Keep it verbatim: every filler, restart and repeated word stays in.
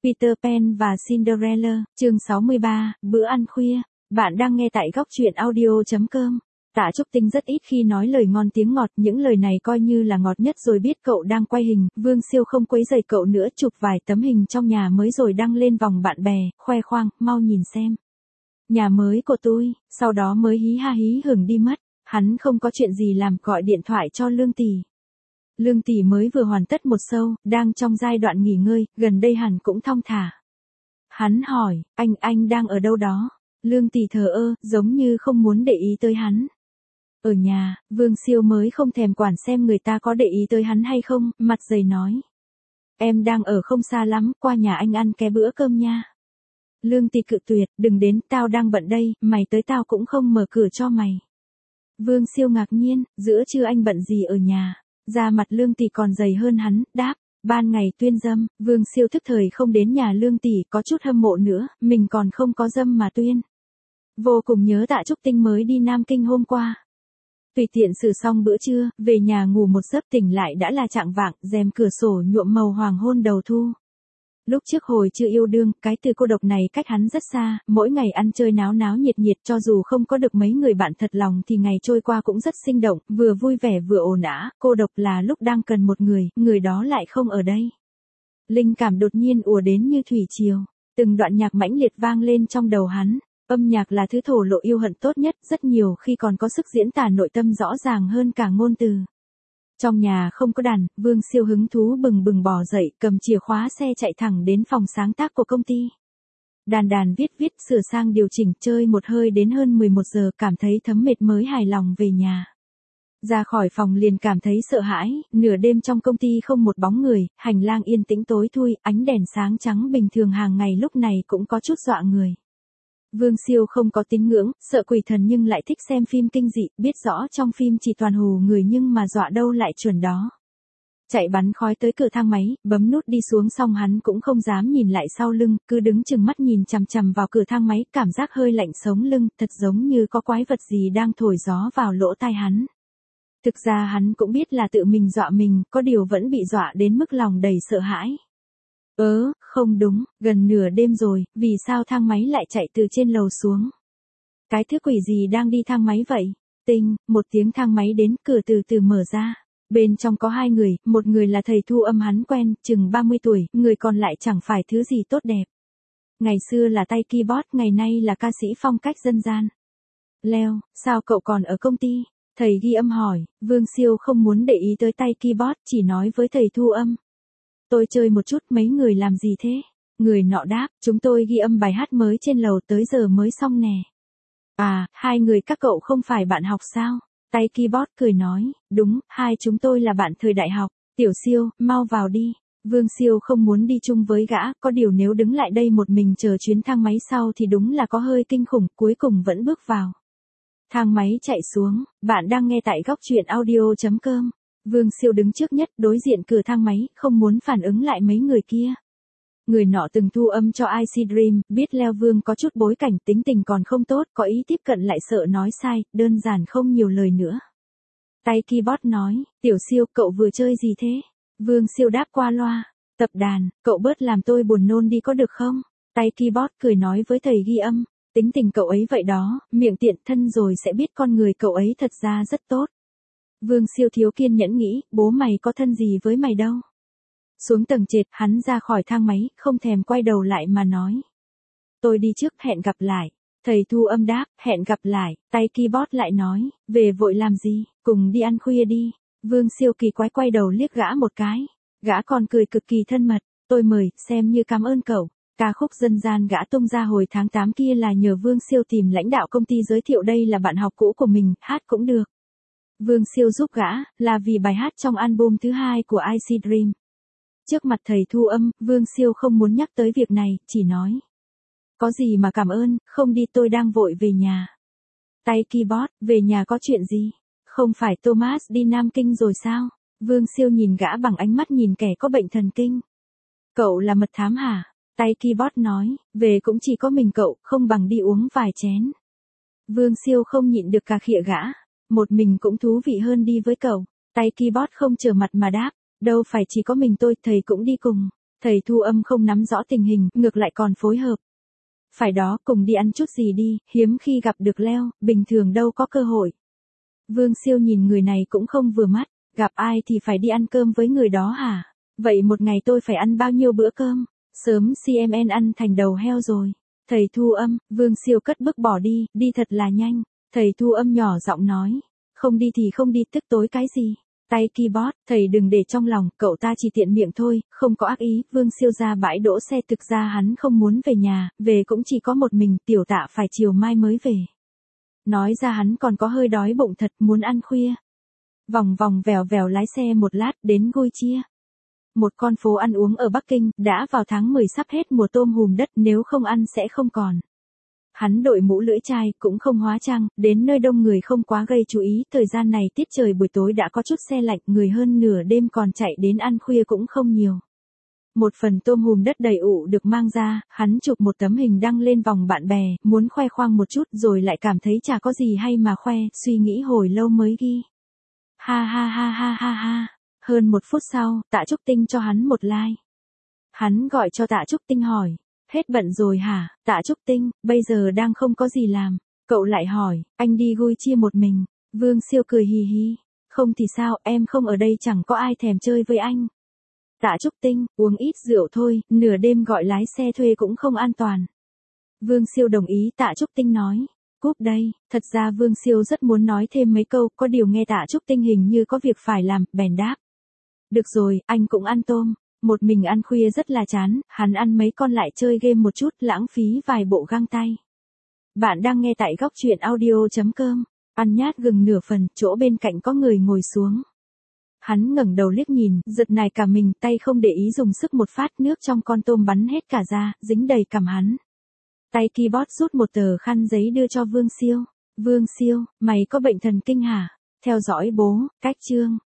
Peter Pan và Cinderella, chương sáu mươi ba, bữa ăn khuya. Bạn đang nghe tại góc truyện audio chấm com. Tạ Trúc Tinh rất ít khi nói lời ngon tiếng ngọt, những lời này coi như là ngọt nhất rồi. Biết cậu đang quay hình, Vương Siêu không quấy rầy cậu nữa, chụp vài tấm hình trong nhà mới rồi đăng lên vòng bạn bè, khoe khoang, mau nhìn xem. Nhà mới của tôi, sau đó mới hí ha hí hửng đi mất. Hắn không có chuyện gì làm, gọi điện thoại cho Lương Tỷ. Lương Tỷ mới vừa hoàn tất một show, đang trong giai đoạn nghỉ ngơi, gần đây hẳn cũng thong thả. Hắn hỏi, anh, anh đang ở đâu đó? Lương Tỷ thờ ơ, giống như không muốn để ý tới hắn. Ở nhà. Vương Siêu mới không thèm quản xem người ta có để ý tới hắn hay không, mặt dày nói. Em đang ở không xa lắm, qua nhà anh ăn cái bữa cơm nha. Lương Tỷ cự tuyệt, đừng đến, tao đang bận đây, mày tới tao cũng không mở cửa cho mày. Vương Siêu ngạc nhiên, giữa trưa anh bận gì ở nhà? Da mặt Lương Tỷ còn dày hơn hắn, đáp, ban ngày tuyên dâm. Vương Siêu thức thời không đến nhà Lương Tỷ, có chút hâm mộ nữa, mình còn không có dâm mà tuyên. Vô cùng nhớ Tạ Trúc Tinh mới đi Nam Kinh hôm qua. Tùy tiện xử xong bữa trưa, về nhà ngủ một giấc tỉnh lại đã là chạng vạng, rèm cửa sổ nhuộm màu hoàng hôn đầu thu. Lúc trước hồi chưa yêu đương, cái từ cô độc này cách hắn rất xa, mỗi ngày ăn chơi náo náo nhiệt nhiệt, cho dù không có được mấy người bạn thật lòng thì ngày trôi qua cũng rất sinh động, vừa vui vẻ vừa ồn ào. Cô độc là lúc đang cần một người, người đó lại không ở đây. Linh cảm đột nhiên ùa đến như thủy triều, từng đoạn nhạc mãnh liệt vang lên trong đầu hắn. Âm nhạc là thứ thổ lộ yêu hận tốt nhất, rất nhiều khi còn có sức diễn tả nội tâm rõ ràng hơn cả ngôn từ. Trong nhà không có đàn, Vương Siêu hứng thú bừng bừng bò dậy, cầm chìa khóa xe chạy thẳng đến phòng sáng tác của công ty. Đàn đàn viết viết, sửa sang điều chỉnh, chơi một hơi đến hơn mười một giờ, cảm thấy thấm mệt mới hài lòng về nhà. Ra khỏi phòng liền cảm thấy sợ hãi, nửa đêm trong công ty không một bóng người, hành lang yên tĩnh tối thui, ánh đèn sáng trắng bình thường hàng ngày lúc này cũng có chút dọa người. Vương Siêu không có tín ngưỡng, sợ quỷ thần nhưng lại thích xem phim kinh dị, biết rõ trong phim chỉ toàn hù người nhưng mà dọa đâu lại chuẩn đó. Chạy bắn khói tới cửa thang máy, bấm nút đi xuống xong hắn cũng không dám nhìn lại sau lưng, cứ đứng chừng mắt nhìn chằm chằm vào cửa thang máy, cảm giác hơi lạnh sống lưng, thật giống như có quái vật gì đang thổi gió vào lỗ tai hắn. Thực ra hắn cũng biết là tự mình dọa mình, có điều vẫn bị dọa đến mức lòng đầy sợ hãi. Ớ, không đúng, gần nửa đêm rồi, vì sao thang máy lại chạy từ trên lầu xuống? Cái thứ quỷ gì đang đi thang máy vậy? Tinh, một tiếng thang máy đến, cửa từ từ mở ra. Bên trong có hai người, một người là thầy thu âm hắn quen, chừng ba mươi tuổi, người còn lại chẳng phải thứ gì tốt đẹp. Ngày xưa là tay keyboard, ngày nay là ca sĩ phong cách dân gian. Leo, sao cậu còn ở công ty? Thầy ghi âm hỏi. Vương Siêu không muốn để ý tới tay keyboard, chỉ nói với thầy thu âm. Tôi chơi một chút, mấy người làm gì thế? Người nọ đáp, chúng tôi ghi âm bài hát mới trên lầu, tới giờ mới xong nè. À, hai người các cậu không phải bạn học sao? Tay keyboard cười nói, đúng, hai chúng tôi là bạn thời đại học. Tiểu Siêu, mau vào đi. Vương Siêu không muốn đi chung với gã, có điều nếu đứng lại đây một mình chờ chuyến thang máy sau thì đúng là có hơi kinh khủng, cuối cùng vẫn bước vào. Thang máy chạy xuống, bạn đang nghe tại góc truyện audio chấm com. Vương Siêu đứng trước nhất, đối diện cửa thang máy, không muốn phản ứng lại mấy người kia. Người nọ từng thu âm cho i xê Dream, biết Leo Vương có chút bối cảnh, tính tình còn không tốt, có ý tiếp cận lại sợ nói sai, đơn giản không nhiều lời nữa. Tay keyboard nói, Tiểu Siêu, cậu vừa chơi gì thế? Vương Siêu đáp qua loa, tập đàn, cậu bớt làm tôi buồn nôn đi có được không? Tay keyboard cười nói với thầy ghi âm, tính tình cậu ấy vậy đó, miệng tiện thân rồi sẽ biết con người cậu ấy thật ra rất tốt. Vương Siêu thiếu kiên nhẫn nghĩ, bố mày có thân gì với mày đâu. Xuống tầng trệt, hắn ra khỏi thang máy, không thèm quay đầu lại mà nói. Tôi đi trước, hẹn gặp lại. Thầy thu âm đáp, hẹn gặp lại. Tay keyboard lại nói, về vội làm gì, cùng đi ăn khuya đi. Vương Siêu kỳ quái quay đầu liếc gã một cái. Gã còn cười cực kỳ thân mật, tôi mời, xem như cảm ơn cậu. Ca khúc dân gian gã tung ra hồi tháng tám kia là nhờ Vương Siêu tìm lãnh đạo công ty giới thiệu đây là bạn học cũ của mình, hát cũng được. Vương Siêu giúp gã, là vì bài hát trong album thứ hai của i xê Dream. Trước mặt thầy thu âm, Vương Siêu không muốn nhắc tới việc này, chỉ nói. Có gì mà cảm ơn, không đi tôi đang vội về nhà. Tay keyboard, về nhà có chuyện gì? Không phải Thomas đi Nam Kinh rồi sao? Vương Siêu nhìn gã bằng ánh mắt nhìn kẻ có bệnh thần kinh. Cậu là mật thám hả? Tay keyboard nói, về cũng chỉ có mình cậu, không bằng đi uống vài chén. Vương Siêu không nhịn được cà khịa gã. Một mình cũng thú vị hơn đi với cậu. Tay keyboard không trở mặt mà đáp, đâu phải chỉ có mình tôi, thầy cũng đi cùng. Thầy Thu Âm không nắm rõ tình hình, ngược lại còn phối hợp. Phải đó, cùng đi ăn chút gì đi, hiếm khi gặp được Leo, bình thường đâu có cơ hội. Vương Siêu nhìn người này cũng không vừa mắt, gặp ai thì phải đi ăn cơm với người đó hả? Vậy một ngày tôi phải ăn bao nhiêu bữa cơm? Sớm xê em en ăn thành đầu heo rồi. Thầy Thu Âm, Vương Siêu cất bước bỏ đi, đi thật là nhanh. Thầy Thu Âm nhỏ giọng nói, không đi thì không đi, tức tối cái gì? Tay keyboard, thầy đừng để trong lòng, cậu ta chỉ tiện miệng thôi, không có ác ý. Vương Siêu ra bãi đỗ xe, thực ra hắn không muốn về nhà, về cũng chỉ có một mình, Tiểu Tạ phải chiều mai mới về. Nói ra hắn còn có hơi đói bụng thật, muốn ăn khuya. Vòng vòng vèo vèo lái xe một lát, đến Gôi Chia. Một con phố ăn uống ở Bắc Kinh, đã vào tháng mười sắp hết mùa tôm hùm đất, nếu không ăn sẽ không còn. Hắn đội mũ lưỡi chai, cũng không hóa trang, đến nơi đông người không quá gây chú ý, thời gian này tiết trời buổi tối đã có chút se lạnh, người hơn nửa đêm còn chạy đến ăn khuya cũng không nhiều. Một phần tôm hùm đất đầy ụ được mang ra, hắn chụp một tấm hình đăng lên vòng bạn bè, muốn khoe khoang một chút rồi lại cảm thấy chả có gì hay mà khoe, suy nghĩ hồi lâu mới ghi. Ha ha ha ha ha ha. Hơn một phút sau, Tạ Trúc Tinh cho hắn một like. Hắn gọi cho Tạ Trúc Tinh hỏi, hết bận rồi hả? Tạ Trúc Tinh, bây giờ đang không có gì làm. Cậu lại hỏi, anh đi Gôi Chia một mình. Vương Siêu cười hì hì, không thì sao, em không ở đây chẳng có ai thèm chơi với anh. Tạ Trúc Tinh, uống ít rượu thôi, nửa đêm gọi lái xe thuê cũng không an toàn. Vương Siêu đồng ý. Tạ Trúc Tinh nói, cúp đây. Thật ra Vương Siêu rất muốn nói thêm mấy câu, có điều nghe Tạ Trúc Tinh hình như có việc phải làm, bèn đáp. Được rồi, anh cũng ăn tôm. Một mình ăn khuya rất là chán, hắn ăn mấy con lại chơi game một chút, lãng phí vài bộ găng tay. Bạn đang nghe tại góc truyện audio chấm com. Ăn nhát gừng nửa phần, chỗ bên cạnh có người ngồi xuống. Hắn ngẩng đầu liếc nhìn, giật nảy cả mình, tay không để ý dùng sức một phát, nước trong con tôm bắn hết cả ra, dính đầy cằm hắn. Tay keyboard rút một tờ khăn giấy đưa cho Vương Siêu. Vương Siêu, mày có bệnh thần kinh hả? Theo dõi bố, cách chương.